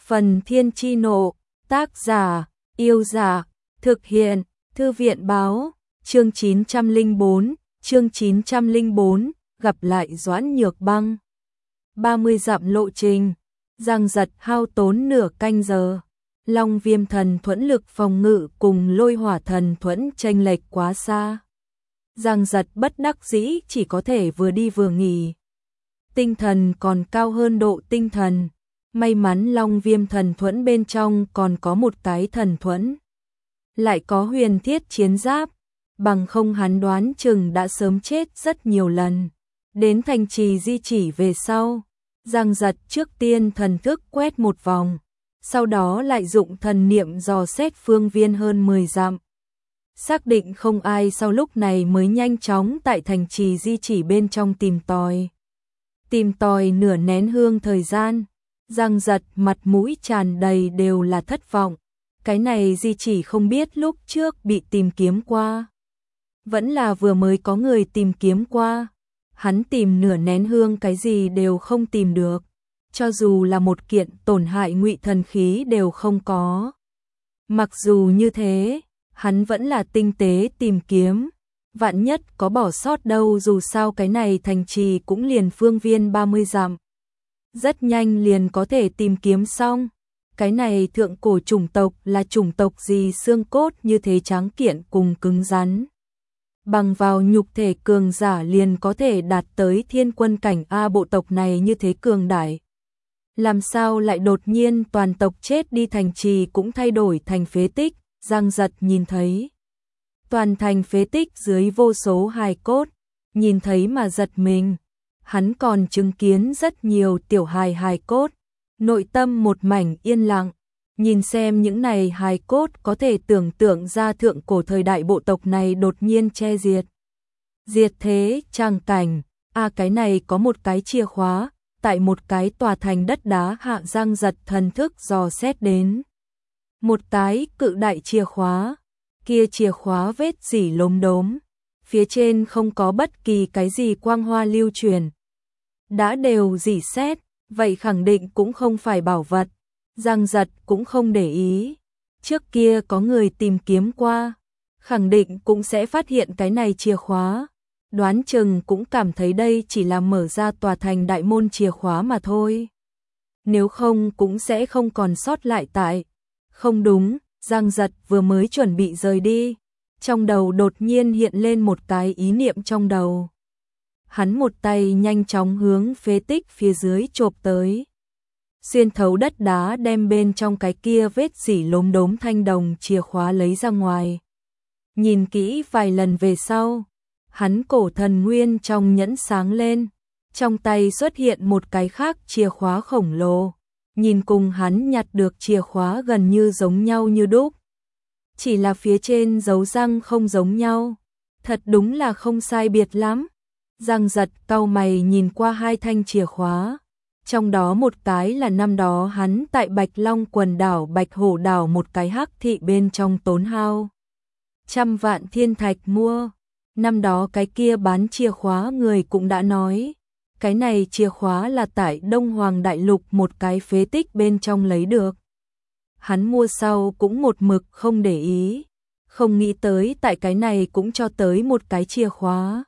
Phần Thiên Chi Nộ, tác giả, Yêu Giả, thực hiện, Thư viện Báo, chương 904, gặp lại Doãn Nhược Băng. 30 dặm lộ trình, giằng giật hao tốn nửa canh giờ. Long Viêm thần thuẫn lực phòng ngự cùng Lôi Hỏa thần thuẫn chênh lệch quá xa. Giằng giật bất đắc dĩ chỉ có thể vừa đi vừa nghỉ. Tinh thần còn cao hơn độ tinh thần. May mắn Long Viêm thần thuẫn bên trong còn có một cái thần thuẫn. Lại có huyền thiết chiến giáp, bằng không hắn đoán chừng đã sớm chết rất nhiều lần. Đến thành trì Di Chỉ về sau, giằng giật trước tiên thần thức quét một vòng, sau đó lại dụng thần niệm dò xét phương viên hơn 10 dặm. Xác định không ai sau lúc này mới nhanh chóng tại thành trì Di Chỉ bên trong tìm tòi. Tìm tòi nửa nén hương thời gian, giằng giật mặt mũi tràn đầy đều là thất vọng. Cái này Di Chỉ không biết lúc trước bị tìm kiếm qua, vẫn là vừa mới có người tìm kiếm qua. Hắn tìm nửa nén hương cái gì đều không tìm được, cho dù là một kiện tổn hại ngụy thần khí đều không có. Mặc dù như thế, hắn vẫn là tinh tế tìm kiếm, vạn nhất có bỏ sót đâu, dù sao cái này thành trì cũng liền phương viên 30 dặm. Rất nhanh liền có thể tìm kiếm xong. Cái này thượng cổ chủng tộc là chủng tộc gì, xương cốt như thế tráng kiện cùng cứng rắn. Bằng vào nhục thể cường giả liền có thể đạt tới thiên quân cảnh A, bộ tộc này như thế cường đại. Làm sao lại đột nhiên toàn tộc chết đi, thành trì cũng thay đổi thành phế tích. Giang giật nhìn thấy toàn thành phế tích dưới vô số hài cốt, nhìn thấy mà giật mình. Hắn còn chứng kiến rất nhiều tiểu hài cốt, nội tâm một mảnh yên lặng. Nhìn xem những này hài cốt có thể tưởng tượng ra thượng cổ thời đại bộ tộc này đột nhiên che diệt. Diệt thế trang cảnh, cái này có một cái chìa khóa, tại một cái tòa thành đất đá hạ. Giang giật thần thức dò xét đến một cái cự đại chìa khóa, kia chìa khóa vết rỉ lốm đốm, phía trên không có bất kỳ cái gì quang hoa lưu truyền. Đã đều rỉ sét, vậy khẳng định cũng không phải bảo vật. Giang giật cũng không để ý, trước kia có người tìm kiếm qua, khẳng định cũng sẽ phát hiện cái này chìa khóa. Đoán chừng cũng cảm thấy đây chỉ là mở ra tòa thành đại môn chìa khóa mà thôi. Nếu không cũng sẽ không còn sót lại tại. Không đúng, Giang giật vừa mới chuẩn bị rời đi, trong đầu đột nhiên hiện lên một cái ý niệm trong đầu. Hắn một tay nhanh chóng hướng phế tích phía dưới chộp tới, xuyên thấu đất đá đem bên trong cái kia vết rỉ lốm đốm thanh đồng chìa khóa lấy ra ngoài. Nhìn kỹ vài lần về sau, hắn cổ thần nguyên trong nhẫn sáng lên, trong tay xuất hiện một cái khác chìa khóa khổng lồ, nhìn cùng hắn nhặt được chìa khóa gần như giống nhau như đúc. Chỉ là phía trên dấu răng không giống nhau, thật đúng là không sai biệt lắm. Giang giật cau mày nhìn qua hai thanh chìa khóa, trong đó một cái là năm đó hắn tại Bạch Long quần đảo Bạch Hổ đảo một cái hắc thị bên trong tốn hao 100 vạn thiên thạch mua. Năm đó cái kia bán chìa khóa người cũng đã nói, cái này chìa khóa là tại Đông Hoàng Đại Lục một cái phế tích bên trong lấy được. Hắn mua sau cũng một mực không để ý, không nghĩ tới tại cái này cũng cho tới một cái chìa khóa.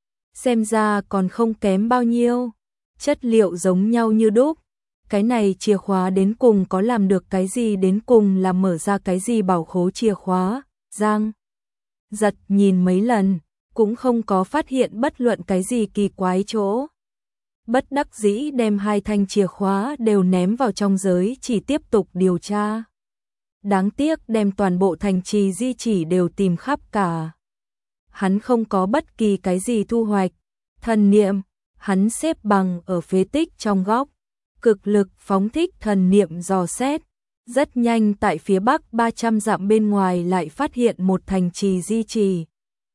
Xem ra còn không kém bao nhiêu, chất liệu giống nhau như đúc. Cái này chìa khóa đến cùng có làm được cái gì, đến cùng là mở ra cái gì bảo khố chìa khóa. Giang giật nhìn mấy lần, cũng không có phát hiện bất luận cái gì kỳ quái chỗ. Bất đắc dĩ đem hai thanh chìa khóa đều ném vào trong giới chỉ tiếp tục điều tra. Đáng tiếc đem toàn bộ thành trì Di Chỉ đều tìm khắp cả. Hắn không có bất kỳ cái gì thu hoạch. Thần niệm, hắn xếp bằng ở phế tích trong góc, cực lực phóng thích thần niệm dò xét. Rất nhanh tại phía bắc 300 dặm bên ngoài lại phát hiện một thành trì Di Chỉ.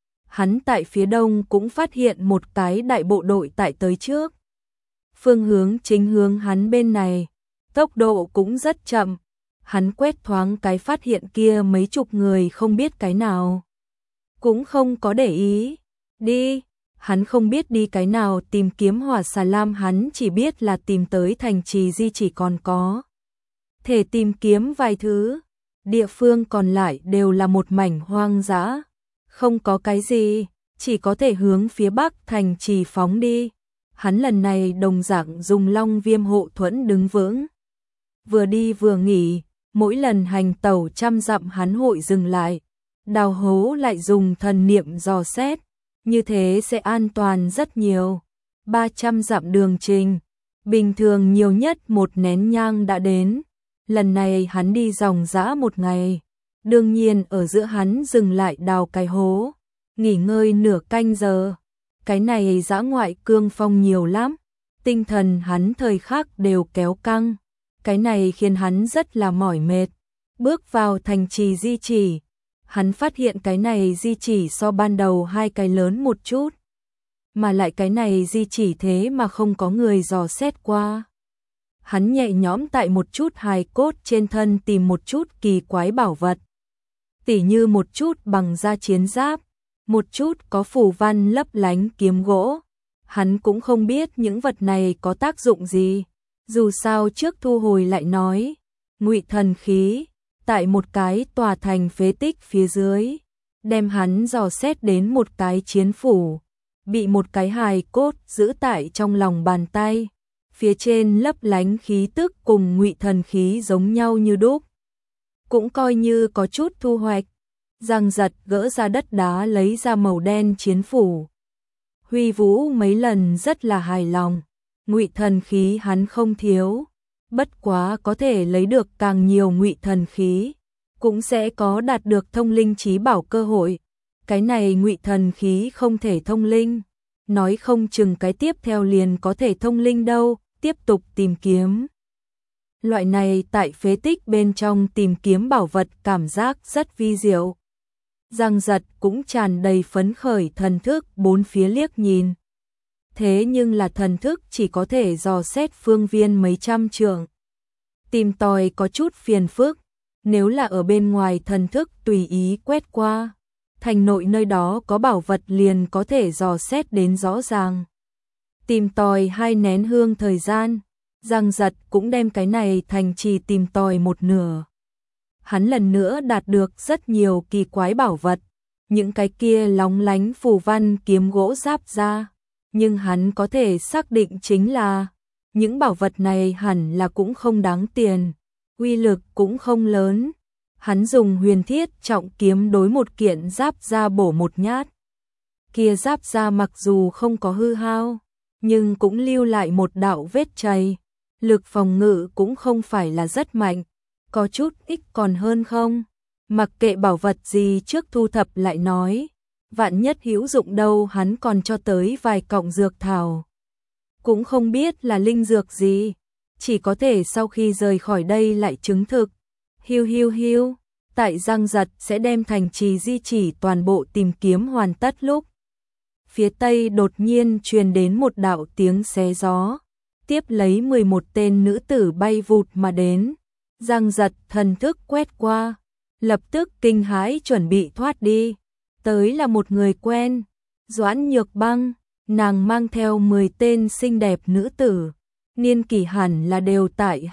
Hắn tại phía đông cũng phát hiện một cái đại bộ đội tại tới trước. Phương hướng chính hướng hắn bên này, tốc độ cũng rất chậm. Hắn quét thoáng cái phát hiện kia mấy chục người không biết cái nào, cũng không có để ý. Đi, hắn không biết đi cái nào tìm kiếm hỏa xà lam, hắn chỉ biết là tìm tới thành trì Di Chỉ còn có thể tìm kiếm vài thứ, địa phương còn lại đều là một mảnh hoang dã, không có cái gì, chỉ có thể hướng phía bắc thành trì phóng đi. Hắn lần này đồng dạng dùng Long Viêm hộ thuẫn đứng vững. Vừa đi vừa nghỉ, mỗi lần hành tẩu trăm dặm hắn hội dừng lại, đào hố lại dùng thần niệm dò xét, như thế sẽ an toàn rất nhiều. 300 dặm đường trình, bình thường nhiều nhất một nén nhang đã đến, lần này hắn đi dòng dã một ngày, đương nhiên ở giữa hắn dừng lại đào cái hố, nghỉ ngơi nửa canh giờ. Cái này dã ngoại cương phong nhiều lắm, tinh thần hắn thời khắc đều kéo căng, cái này khiến hắn rất là mỏi mệt. Bước vào thành trì di chỉ, hắn phát hiện cái này di chỉ so ban đầu hai cái lớn một chút, mà lại cái này di chỉ thế mà không có người dò xét qua. Hắn nhẹ nhõm tại một chút hài cốt trên thân tìm một chút kỳ quái bảo vật, tỉ như một chút bằng da chiến giáp, một chút có phù văn lấp lánh kiếm gỗ. Hắn cũng không biết những vật này có tác dụng gì, dù sao trước thu hồi lại nói, ngụy thần khí, tại một cái tòa thành phế tích phía dưới, đem hắn dò xét đến một cái chiến phủ, bị một cái hài cốt giữ tại trong lòng bàn tay, phía trên lấp lánh khí tức cùng ngụy thần khí giống nhau như đúc. Cũng coi như có chút thu hoạch. Giang Giật gỡ ra đất đá lấy ra màu đen chiến phủ. Huy vũ mấy lần rất là hài lòng, ngụy thần khí hắn không thiếu, bất quá có thể lấy được càng nhiều ngụy thần khí, cũng sẽ có đạt được thông linh trí bảo cơ hội. Cái này ngụy thần khí không thể thông linh, nói không chừng cái tiếp theo liền có thể thông linh đâu, tiếp tục tìm kiếm. Loại này tại phế tích bên trong tìm kiếm bảo vật cảm giác rất vi diệu. Giang Giật cũng tràn đầy phấn khởi, thần thức bốn phía liếc nhìn. Thế nhưng là thần thức chỉ có thể dò xét phương viên mấy trăm trượng. Tìm tòi có chút phiền phức, nếu là ở bên ngoài thần thức tùy ý quét qua, thành nội nơi đó có bảo vật liền có thể dò xét đến rõ ràng. Tìm tòi 2 nén hương thời gian, Giang Giật cũng đem cái này thành trì tìm tòi một nửa. Hắn lần nữa đạt được rất nhiều kỳ quái bảo vật, những cái kia lóng lánh phù văn kiếm gỗ giáp ra, nhưng hắn có thể xác định chính là những bảo vật này hẳn là cũng không đáng tiền, uy lực cũng không lớn. Hắn dùng huyền thiết trọng kiếm đối một kiện giáp ra bổ một nhát. Kia giáp ra mặc dù không có hư hao, nhưng cũng lưu lại một đạo vết chày, lực phòng ngự cũng không phải là rất mạnh, có chút ít còn hơn không. Mặc kệ bảo vật gì trước thu thập lại nói, vạn nhất hữu dụng đâu, hắn còn cho tới vài cọng dược thảo. Cũng không biết là linh dược gì, chỉ có thể sau khi rời khỏi đây lại chứng thực. Hiu hiu hiu, tại Giang Giật sẽ đem thành trì di chỉ toàn bộ tìm kiếm hoàn tất lúc, phía tây đột nhiên truyền đến một đạo tiếng xé gió, tiếp lấy 11 tên nữ tử bay vụt mà đến. Giang Giật thần thức quét qua, lập tức kinh hãi chuẩn bị thoát đi. Tới là một người quen, Doãn Nhược Băng, nàng mang theo 10 tên xinh đẹp nữ tử, niên kỷ hẳn là đều tại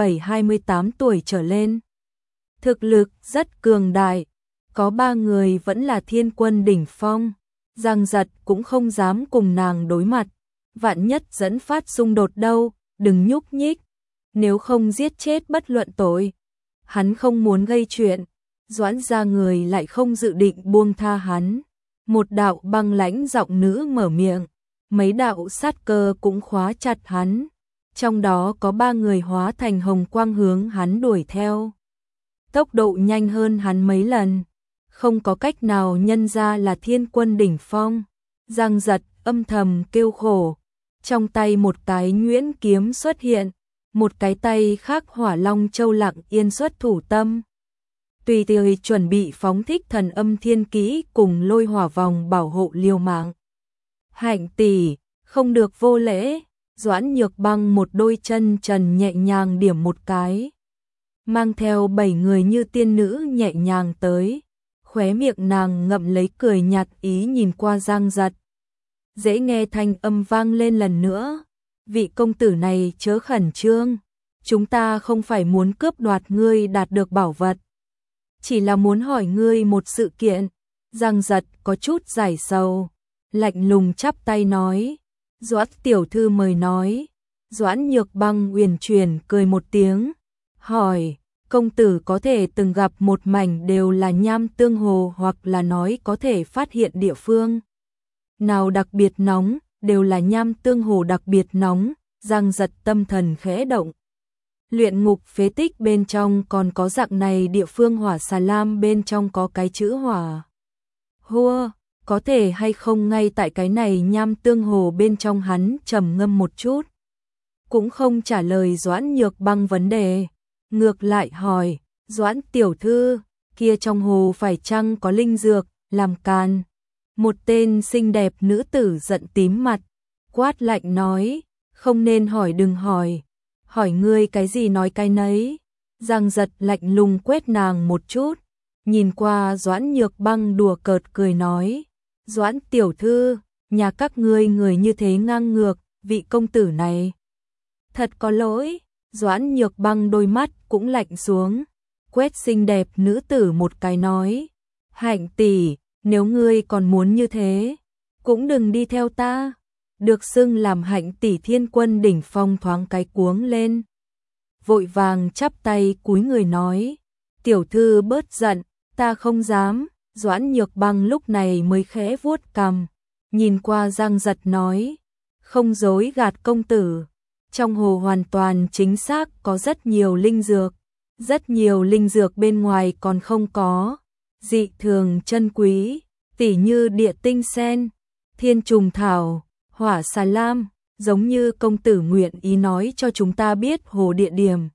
27-28 tuổi trở lên. Thực lực rất cường đại, có 3 người vẫn là thiên quân đỉnh phong. Giang Giật cũng không dám cùng nàng đối mặt, vạn nhất dẫn phát xung đột đâu, đừng nhúc nhích, nếu không giết chết bất luận tội. Hắn không muốn gây chuyện, Doãn gia người lại không dự định buông tha hắn. Một đạo băng lãnh giọng nữ mở miệng, mấy đạo sát cơ cũng khóa chặt hắn, trong đó có 3 người hóa thành hồng quang hướng hắn đuổi theo. Tốc độ nhanh hơn hắn mấy lần, không có cách nào nhân ra là thiên quân đỉnh phong. Giang Giật âm thầm kêu khổ, trong tay một cái nhuyễn kiếm xuất hiện, một cái tay khác Hỏa Long Châu lặng yên xuất thủ tâm. Tùy thời chuẩn bị phóng thích thần âm thiên kỹ cùng lôi hỏa vòng bảo hộ liều mạng. Hạnh tỷ, không được vô lễ. Doãn Nhược Băng một đôi chân trần nhẹ nhàng điểm một cái, mang theo 7 người như tiên nữ nhẹ nhàng tới, khóe miệng nàng ngậm lấy cười nhạt ý nhìn qua Giang Giật. Dễ nghe thanh âm vang lên lần nữa, vị công tử này chớ khẩn trương, chúng ta không phải muốn cướp đoạt ngươi đạt được bảo vật, chỉ là muốn hỏi ngươi một sự kiện. Giang Giật có chút giải sầu, lạnh lùng chắp tay nói, Doãn tiểu thư mời nói. Doãn Nhược Băng uyển chuyển cười một tiếng, hỏi, công tử có thể từng gặp một mảnh đều là nham tương hồ, hoặc là nói có thể phát hiện địa phương nào đặc biệt nóng, đều là nham tương hồ đặc biệt nóng. Giang Giật tâm thần khẽ động. Luyện ngục phế tích bên trong còn có dạng này địa phương, hỏa xà lam bên trong có cái chữ hỏa hua, có thể hay không ngay tại cái này nham tương hồ bên trong? Hắn trầm ngâm một chút, cũng không trả lời Doãn Nhược Băng vấn đề, ngược lại hỏi, Doãn tiểu thư, kia trong hồ phải chăng có linh dược, làm càn. Một tên xinh đẹp nữ tử giận tím mặt, quát lạnh nói, không nên hỏi, đừng hỏi, hỏi ngươi cái gì nói cái nấy. Giang Giật lạnh lùng quét nàng một chút, nhìn qua Doãn Nhược Băng đùa cợt cười nói, Doãn tiểu thư, nhà các ngươi người như thế ngang ngược, vị công tử này thật có lỗi. Doãn Nhược Băng đôi mắt cũng lạnh xuống, quét xinh đẹp nữ tử một cái nói, Hạnh tỷ, nếu ngươi còn muốn như thế, cũng đừng đi theo ta. Được xưng làm Hạnh tỷ thiên quân đỉnh phong thoáng cái cuống lên, vội vàng chắp tay cúi người nói, tiểu thư bớt giận, ta không dám. Doãn Nhược Băng lúc này mới khẽ vuốt cằm, nhìn qua Giang Giật nói, không dối gạt công tử, trong hồ hoàn toàn chính xác có rất nhiều linh dược, rất nhiều linh dược bên ngoài còn không có, dị thường chân quý, tỉ như địa tinh sen, thiên trùng thảo, hỏa xà lam, giống như công tử nguyện ý nói cho chúng ta biết hồ địa điểm,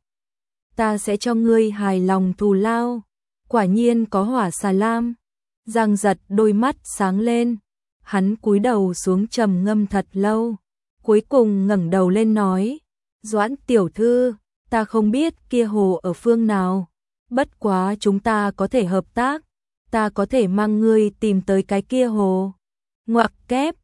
ta sẽ cho ngươi hài lòng thù lao. Quả nhiên có hỏa xà lam. Giang Giật đôi mắt sáng lên, hắn cúi đầu xuống trầm ngâm thật lâu, cuối cùng ngẩng đầu lên nói, Doãn tiểu thư, ta không biết kia hồ ở phương nào, bất quá chúng ta có thể hợp tác, ta có thể mang ngươi tìm tới cái kia hồ. Ngoặc kép,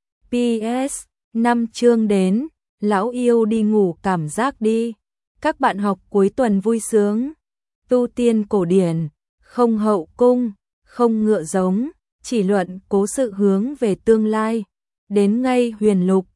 PS, 5 chương đến, lão yêu đi ngủ cảm giác đi. Các bạn học cuối tuần vui sướng. Tu tiên cổ điển, không hậu cung, không ngựa giống, chỉ luận cố sự hướng về tương lai. Đến ngay huyền lục,